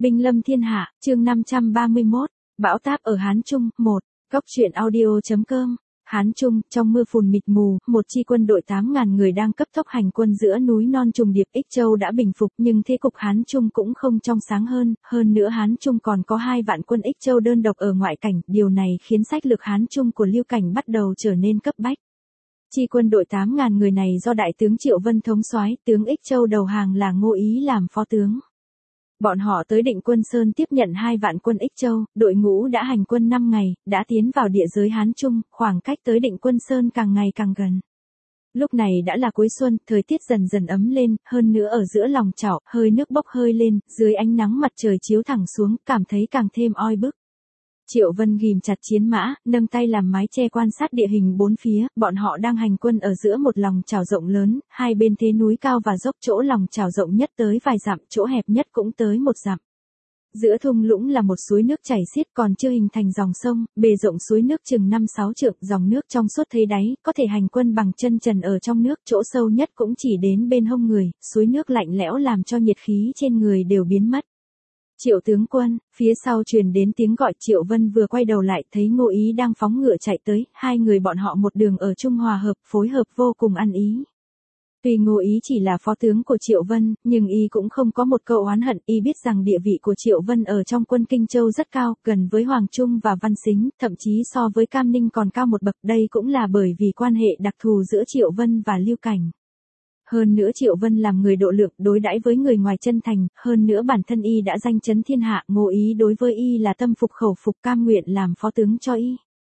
Binh lâm thiên hạ, chương 531, bão táp ở Hán Trung, 1, Góc truyện audio.com. Hán Trung, trong mưa phùn mịt mù, một chi quân đội 8.000 người đang cấp tốc hành quân giữa núi non trùng điệp. Ích Châu đã bình phục nhưng thế cục Hán Trung cũng không trong sáng hơn nữa Hán Trung còn có 2 vạn quân Ích Châu đơn độc ở ngoại cảnh, điều này khiến sách lược Hán Trung của Lưu Cảnh bắt đầu trở nên cấp bách. Chi quân đội 8.000 người này do đại tướng Triệu Vân thống soái, tướng Ích Châu đầu hàng là Ngô Ý làm phó tướng. Bọn họ tới Định Quân Sơn tiếp nhận 2 vạn quân Ích Châu, đội ngũ đã hành quân 5 ngày, đã tiến vào địa giới Hán Trung, khoảng cách tới Định Quân Sơn càng ngày càng gần. Lúc này đã là cuối xuân, thời tiết dần dần ấm lên, hơn nữa ở giữa lòng chảo, hơi nước bốc hơi lên, dưới ánh nắng mặt trời chiếu thẳng xuống, cảm thấy càng thêm oi bức. Triệu Vân ghim chặt chiến mã, nâng tay làm mái che quan sát địa hình bốn phía, bọn họ đang hành quân ở giữa một lòng chảo rộng lớn, hai bên thế núi cao và dốc, chỗ lòng chảo rộng nhất tới vài dặm, chỗ hẹp nhất cũng tới 1 dặm. Giữa thung lũng là một suối nước chảy xiết còn chưa hình thành dòng sông, bề rộng suối nước chừng 5-6 trượng, dòng nước trong suốt thấy đáy, có thể hành quân bằng chân trần ở trong nước, chỗ sâu nhất cũng chỉ đến bên hông người, suối nước lạnh lẽo làm cho nhiệt khí trên người đều biến mất. Triệu tướng quân, phía sau truyền đến tiếng gọi. Triệu Vân vừa quay đầu lại thấy Ngô Ý đang phóng ngựa chạy tới, hai người bọn họ một đường ở chung hòa hợp, phối hợp vô cùng ăn ý. Tuy Ngô Ý chỉ là phó tướng của Triệu Vân, nhưng y cũng không có một câu oán hận, y biết rằng địa vị của Triệu Vân ở trong quân Kinh Châu rất cao, gần với Hoàng Trung và Văn Sính, thậm chí so với Cam Ninh còn cao một bậc, đây cũng là bởi vì quan hệ đặc thù giữa Triệu Vân và Lưu Cảnh. Hơn nữa Triệu Vân làm người độ lượng, đối đãi với người ngoài chân thành, hơn nữa bản thân y đã danh chấn thiên hạ, Ngô Ý đối với y là tâm phục khẩu phục, cam nguyện làm phó tướng cho y.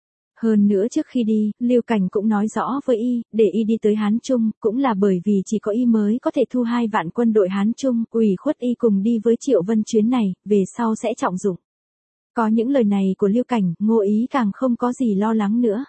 Hơn nữa trước khi đi, Lưu Cảnh cũng nói rõ với y, để y đi tới Hán Trung, cũng là bởi vì chỉ có y mới có thể thu 2 vạn quân đội Hán Trung, ủy khuất y cùng đi với Triệu Vân chuyến này, về sau sẽ trọng dụng. Có những lời này của Lưu Cảnh, Ngô Ý càng không có gì lo lắng nữa.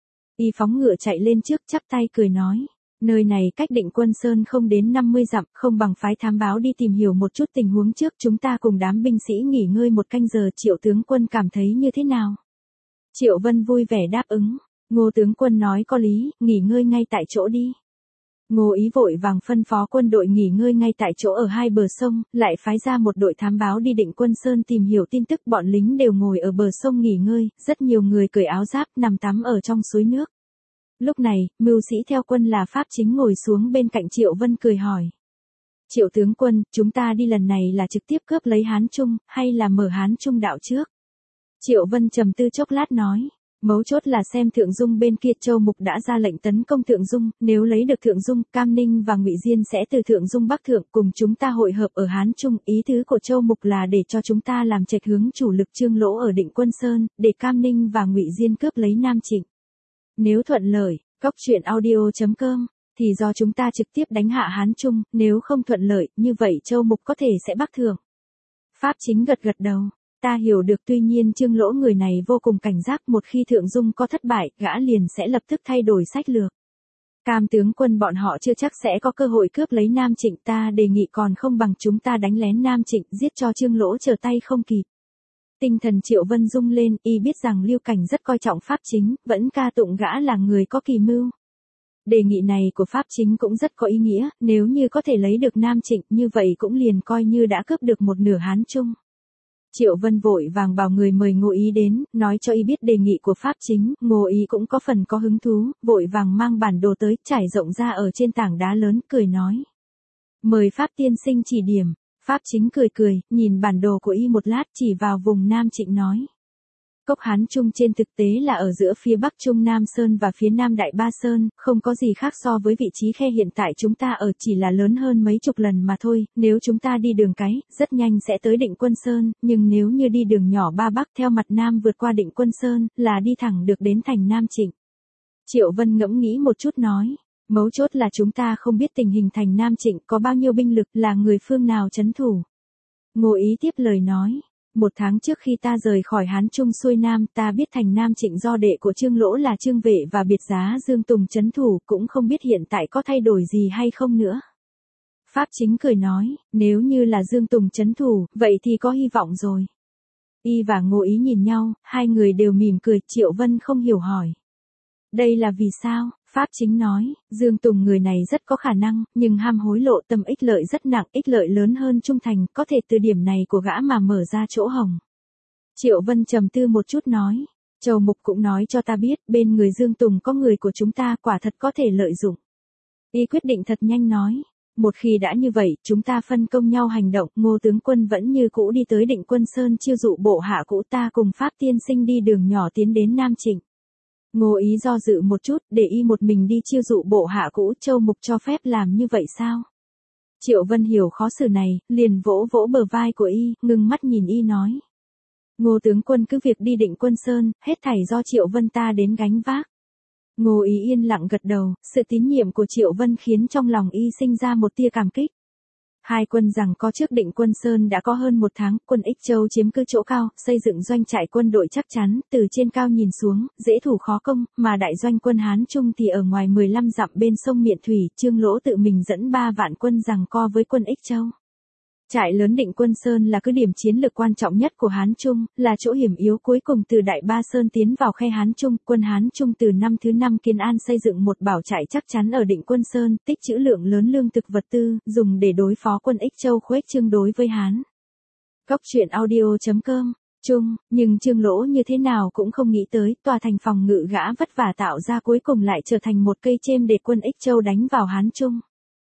Y phóng ngựa chạy lên trước, chắp tay cười nói. Nơi này cách Định Quân Sơn không đến 50 dặm, không bằng phái thám báo đi tìm hiểu một chút tình huống trước, chúng ta cùng đám binh sĩ nghỉ ngơi 1 canh giờ. Triệu tướng quân cảm thấy như thế nào? Triệu Vân vui vẻ đáp ứng. Ngô tướng quân nói có lý, nghỉ ngơi ngay tại chỗ đi. Ngô Ý vội vàng phân phó quân đội nghỉ ngơi ngay tại chỗ ở 2 bờ sông, lại phái ra một đội thám báo đi Định Quân Sơn tìm hiểu tin tức. Bọn lính đều ngồi ở bờ sông nghỉ ngơi, rất nhiều người cởi áo giáp nằm tắm ở trong suối nước. Lúc này, mưu sĩ theo quân là Pháp Chính ngồi xuống bên cạnh Triệu Vân cười hỏi. Triệu tướng quân, chúng ta đi lần này là trực tiếp cướp lấy Hán Trung, hay là mở Hán Trung đạo trước? Triệu Vân trầm tư chốc lát nói. Mấu chốt là xem Thượng Dung bên kia. Châu Mục đã ra lệnh tấn công Thượng Dung, nếu lấy được Thượng Dung, Cam Ninh và Ngụy Diên sẽ từ Thượng Dung bắc thượng cùng chúng ta hội hợp ở Hán Trung. Ý tứ của Châu Mục là để cho chúng ta làm chệch hướng chủ lực Trương Lỗ ở Định Quân Sơn, để Cam Ninh và Ngụy Diên cướp lấy Nam Trịnh. Nếu thuận lợi, Góc truyện audio.com, thì do chúng ta trực tiếp đánh hạ Hán Trung, nếu không thuận lợi, như vậy Châu Mục có thể sẽ bắc thượng. Pháp Chính gật đầu. Ta hiểu được, tuy nhiên Trương Lỗ người này vô cùng cảnh giác, một khi Thượng Dung có thất bại, gã liền sẽ lập tức thay đổi sách lược. Cam tướng quân bọn họ chưa chắc sẽ có cơ hội cướp lấy Nam Trịnh, ta đề nghị còn không bằng chúng ta đánh lén Nam Trịnh, giết cho Trương Lỗ trở tay không kịp. Tinh thần Triệu Vân rung lên, y biết rằng Lưu Cảnh rất coi trọng Pháp Chính, vẫn ca tụng gã là người có kỳ mưu. Đề nghị này của Pháp Chính cũng rất có ý nghĩa, nếu như có thể lấy được Nam Trịnh, như vậy cũng liền coi như đã cướp được một nửa Hán Trung. Triệu Vân vội vàng bảo người mời Ngô Ý đến, nói cho y biết đề nghị của Pháp Chính. Ngô Ý cũng có phần có hứng thú, vội vàng mang bản đồ tới, trải rộng ra ở trên tảng đá lớn, cười nói. Mời Pháp tiên sinh chỉ điểm. Pháp Chính cười, nhìn bản đồ của y một lát, chỉ vào vùng Nam Trịnh nói. Cốc Hán Trung trên thực tế là ở giữa phía Bắc Trung Nam Sơn và phía Nam Đại Ba Sơn, không có gì khác so với vị trí khe hiện tại chúng ta ở, chỉ là lớn hơn mấy chục lần mà thôi. Nếu chúng ta đi đường cái, rất nhanh sẽ tới Định Quân Sơn, nhưng nếu như đi đường nhỏ Ba Bắc theo mặt Nam vượt qua Định Quân Sơn, là đi thẳng được đến thành Nam Trịnh. Triệu Vân ngẫm nghĩ một chút nói. Mấu chốt là chúng ta không biết tình hình thành Nam Trịnh có bao nhiêu binh lực, là người phương nào trấn thủ. Ngô Ý tiếp lời nói. 1 tháng trước khi ta rời khỏi Hán Trung xuôi Nam, ta biết thành Nam Trịnh do đệ của Trương Lỗ là Trương Vệ và biệt giá Dương Tùng trấn thủ, cũng không biết hiện tại có thay đổi gì hay không nữa. Pháp Chính cười nói, nếu như là Dương Tùng trấn thủ, vậy thì có hy vọng rồi. Y và Ngô Ý nhìn nhau, hai người đều mỉm cười. Triệu Vân không hiểu hỏi. Đây là vì sao? Pháp Chính nói, Dương Tùng người này rất có khả năng, nhưng ham hối lộ tâm ích lợi rất nặng, ích lợi lớn hơn trung thành, có thể từ điểm này của gã mà mở ra chỗ hổng. Triệu Vân trầm tư một chút nói, Châu Mục cũng nói cho ta biết, bên người Dương Tùng có người của chúng ta quả thật có thể lợi dụng. Y quyết định thật nhanh nói, một khi đã như vậy, chúng ta phân công nhau hành động, Ngô tướng quân vẫn như cũ đi tới Định Quân Sơn chiêu dụ bộ hạ cũ, ta cùng Pháp tiên sinh đi đường nhỏ tiến đến Nam Trịnh. Ngô Ý do dự một chút, để Y một mình đi chiêu dụ bộ hạ cũ, Châu Mục cho phép làm như vậy sao? Triệu Vân hiểu khó xử này, liền vỗ vỗ bờ vai của Y, ngưng mắt nhìn Y nói. Ngô tướng quân cứ việc đi Định Quân Sơn, hết thảy do Triệu Vân ta đến gánh vác. Ngô Ý yên lặng gật đầu, sự tín nhiệm của Triệu Vân khiến trong lòng Y sinh ra một tia cảm kích. Hai quân giằng co trước Định Quân Sơn đã có hơn một tháng, quân Ích Châu chiếm cứ chỗ cao, xây dựng doanh trại quân đội chắc chắn, từ trên cao nhìn xuống, dễ thủ khó công, mà đại doanh quân Hán Trung thì ở ngoài 15 dặm bên sông Miện Thủy, Trương Lỗ tự mình dẫn 3 vạn quân giằng co với quân Ích Châu. Trại lớn Định Quân Sơn là cứ điểm chiến lược quan trọng nhất của Hán Trung, là chỗ hiểm yếu cuối cùng từ Đại Ba Sơn tiến vào khe Hán Trung. Quân Hán Trung từ năm thứ 5 Kiến An xây dựng một bảo trại chắc chắn ở Định Quân Sơn, tích trữ lượng lớn lương thực vật tư, dùng để đối phó quân Ích Châu khuếch trương đối với Hán. Góc truyện audio.com nhưng Trương Lỗ như thế nào cũng không nghĩ tới, tòa thành phòng ngự gã vất vả tạo ra cuối cùng lại trở thành một cây chêm để quân Ích Châu đánh vào Hán Trung.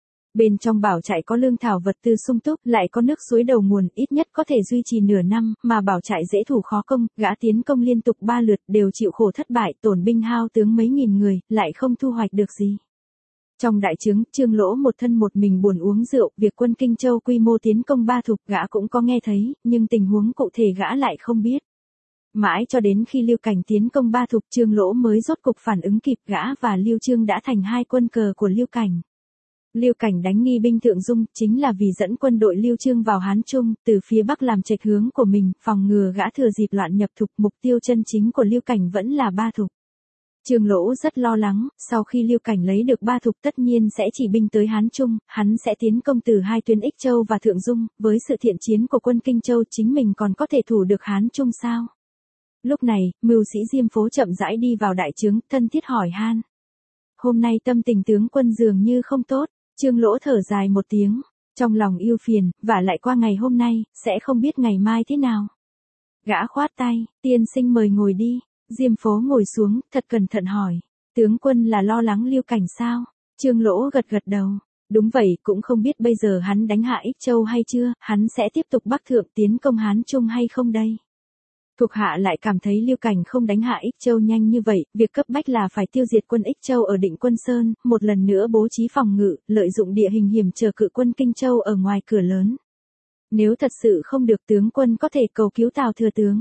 Bên trong bảo trại có lương thảo vật tư sung túc, lại có nước suối đầu nguồn, ít nhất có thể duy trì nửa năm, mà bảo trại dễ thủ khó công, gã tiến công liên tục 3 lượt đều chịu khổ thất bại, tổn binh hao tướng mấy nghìn người, lại không thu hoạch được gì. Trong đại trướng, Trương Lỗ một thân một mình buồn uống rượu, việc quân Kinh Châu quy mô tiến công Ba Thục gã cũng có nghe thấy, nhưng tình huống cụ thể gã lại không biết. Mãi cho đến khi Lưu Cảnh tiến công Ba Thục, Trương Lỗ mới rốt cục phản ứng kịp, gã và Lưu Trương đã thành hai quân cờ của Lưu Cảnh. Lưu Cảnh đánh nghi binh Thượng Dung, chính là vì dẫn quân đội Lưu Trương vào Hán Trung, từ phía bắc làm trạch hướng của mình, phòng ngừa gã thừa dịp loạn nhập Thục. Mục tiêu chân chính của Lưu Cảnh vẫn là Ba Thục. Trương Lỗ rất lo lắng, sau khi Lưu Cảnh lấy được Ba Thục tất nhiên sẽ chỉ binh tới Hán Trung, hắn sẽ tiến công từ hai tuyến Ích Châu và Thượng Dung, với sự thiện chiến của quân Kinh Châu chính mình còn có thể thủ được Hán Trung sao? Lúc này, mưu sĩ Diêm Phố chậm rãi đi vào đại trướng, thân thiết hỏi han. Hôm nay tâm tình tướng quân dường như không tốt. Trương Lỗ thở dài một tiếng, trong lòng ưu phiền, và lại qua ngày hôm nay, sẽ không biết ngày mai thế nào. Gã khoát tay, tiên sinh mời ngồi đi. Diêm Phố ngồi xuống, thật cẩn thận hỏi, tướng quân là lo lắng Lưu Cảnh sao? Trương Lỗ gật gật đầu, đúng vậy, cũng không biết bây giờ hắn đánh hạ Ích Châu hay chưa, hắn sẽ tiếp tục bắc thượng tiến công Hán Trung hay không đây? Thuộc hạ lại cảm thấy Lưu Cảnh không đánh hạ Ích Châu nhanh như vậy, việc cấp bách là phải tiêu diệt quân Ích Châu ở Định Quân Sơn, một lần nữa bố trí phòng ngự, lợi dụng địa hình hiểm trở cự quân Kinh Châu ở ngoài cửa lớn. Nếu thật sự không được, tướng quân có thể cầu cứu Tào thừa tướng.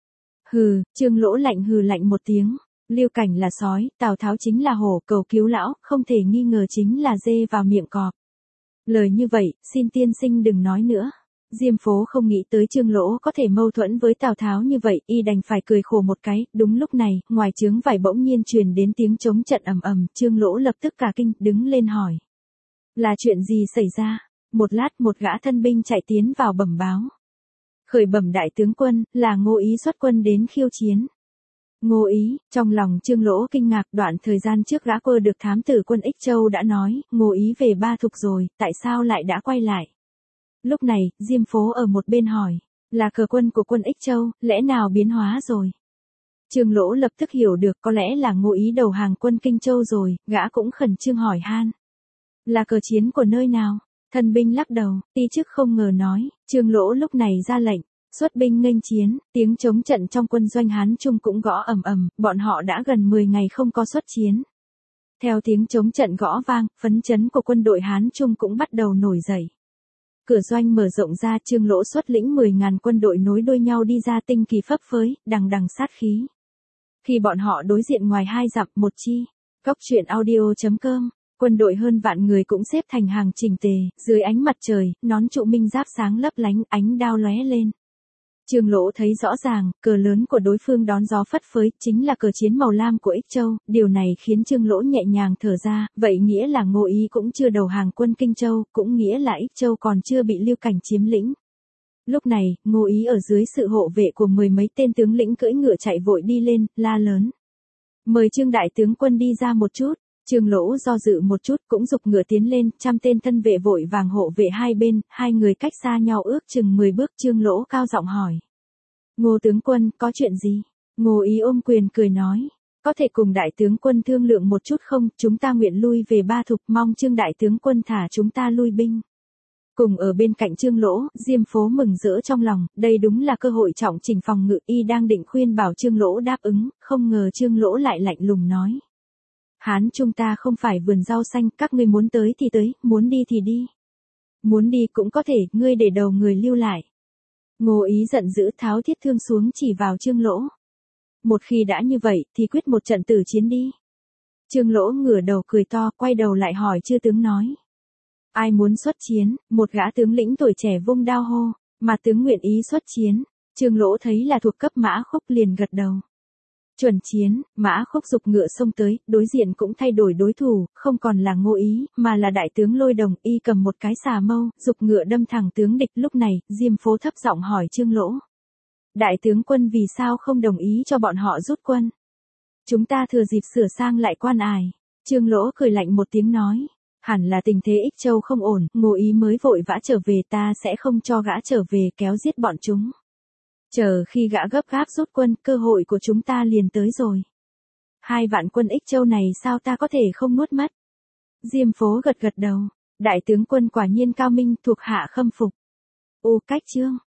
Hừ, Trương Lỗ lạnh hừ lạnh một tiếng. Lưu Cảnh là sói, Tào Tháo chính là hổ, cầu cứu lão, không thể nghi ngờ chính là dê vào miệng cọp. Lời như vậy, xin tiên sinh đừng nói nữa. Diêm Phố không nghĩ tới Trương Lỗ có thể mâu thuẫn với Tào Tháo như vậy, y đành phải cười khổ một cái. Đúng lúc này, ngoài trướng vải bỗng nhiên truyền đến tiếng trống trận ầm ầm, Trương Lỗ lập tức cả kinh, đứng lên hỏi. Là chuyện gì xảy ra? Một lát một gã thân binh chạy tiến vào bẩm báo. Khởi bẩm đại tướng quân, là Ngô Ý xuất quân đến khiêu chiến. Ngô Ý, trong lòng Trương Lỗ kinh ngạc, đoạn thời gian trước gã quơ được thám tử quân Ích Châu đã nói, Ngô Ý về Ba Thục rồi, tại sao lại đã quay lại? Lúc này, Diêm Phố ở một bên hỏi, là cờ quân của quân Ích Châu, lẽ nào biến hóa rồi? Trương Lỗ lập tức hiểu được, có lẽ là Ngô Ý đầu hàng quân Kinh Châu rồi, gã cũng khẩn trương hỏi han. Là cờ chiến của nơi nào? Thân binh lắc đầu, ti chức không ngờ nói. Trương Lỗ lúc này ra lệnh, xuất binh nghênh chiến, tiếng chống trận trong quân doanh Hán Trung cũng gõ ầm ầm, bọn họ đã gần 10 ngày không có xuất chiến. Theo tiếng chống trận gõ vang, phấn chấn của quân đội Hán Trung cũng bắt đầu nổi dậy. Cửa doanh mở rộng ra, Trương Lỗ xuất lĩnh 10.000 quân đội nối đuôi nhau đi ra, tinh kỳ phấp phới, đằng đằng sát khí. Khi bọn họ đối diện ngoài 2 dặm, một chi. Góc truyện audio.com, quân đội hơn vạn người cũng xếp thành hàng chỉnh tề, dưới ánh mặt trời, nón trụ minh giáp sáng lấp lánh, ánh đao lóe lên. Trương Lỗ thấy rõ ràng, cờ lớn của đối phương đón gió phất phới, chính là cờ chiến màu lam của Ích Châu, điều này khiến Trương Lỗ nhẹ nhàng thở ra, vậy nghĩa là Ngô Ý cũng chưa đầu hàng quân Kinh Châu, cũng nghĩa là Ích Châu còn chưa bị Lưu Cảnh chiếm lĩnh. Lúc này, Ngô Ý ở dưới sự hộ vệ của 10 mấy tên tướng lĩnh cưỡi ngựa chạy vội đi lên, la lớn. Mời Trương đại tướng quân đi ra một chút. Trương Lỗ do dự một chút cũng giục ngựa tiến lên, trăm tên thân vệ vội vàng hộ vệ hai bên, hai người cách xa nhau ước chừng 10 bước. Trương Lỗ cao giọng hỏi. Ngô tướng quân, có chuyện gì? Ngô Ý ôm quyền cười nói. Có thể cùng đại tướng quân thương lượng một chút không, chúng ta nguyện lui về Ba Thục, mong Trương đại tướng quân thả chúng ta lui binh. Cùng ở bên cạnh Trương Lỗ, Diêm Phố mừng rỡ trong lòng, đây đúng là cơ hội trọng trình phòng ngự, y đang định khuyên bảo Trương Lỗ đáp ứng, không ngờ Trương Lỗ lại lạnh lùng nói. Hán chúng ta không phải vườn rau xanh, các ngươi muốn tới thì tới, muốn đi thì đi. Muốn đi cũng có thể, ngươi để đầu người lưu lại. Ngô Ý giận dữ tháo thiết thương xuống chỉ vào Trương Lỗ. Một khi đã như vậy, thì quyết một trận tử chiến đi. Trương Lỗ ngửa đầu cười to, quay đầu lại hỏi chư tướng nói. Ai muốn xuất chiến? Một gã tướng lĩnh tuổi trẻ vung đao hô, mà tướng nguyện ý xuất chiến. Trương Lỗ thấy là thuộc cấp Mã Khúc liền gật đầu. Chuẩn chiến, Mã Khúc giục ngựa xông tới, đối diện cũng thay đổi đối thủ, không còn là Ngô Ý, mà là đại tướng Lôi Đồng, y cầm một cái xà mâu, giục ngựa đâm thẳng tướng địch. Lúc này, Diêm Phố thấp giọng hỏi Trương Lỗ. Đại tướng quân vì sao không đồng ý cho bọn họ rút quân? Chúng ta thừa dịp sửa sang lại quan ải. Trương Lỗ cười lạnh một tiếng nói. Hẳn là tình thế Ích Châu không ổn, Ngô Ý mới vội vã trở về, ta sẽ không cho gã trở về kéo giết bọn chúng. Chờ khi gã gấp gáp rút quân, cơ hội của chúng ta liền tới rồi. 2 vạn quân Ích Châu này sao ta có thể không nuốt mất? Diêm Phố gật gật đầu. Đại tướng quân quả nhiên cao minh, thuộc hạ khâm phục. Cách chương.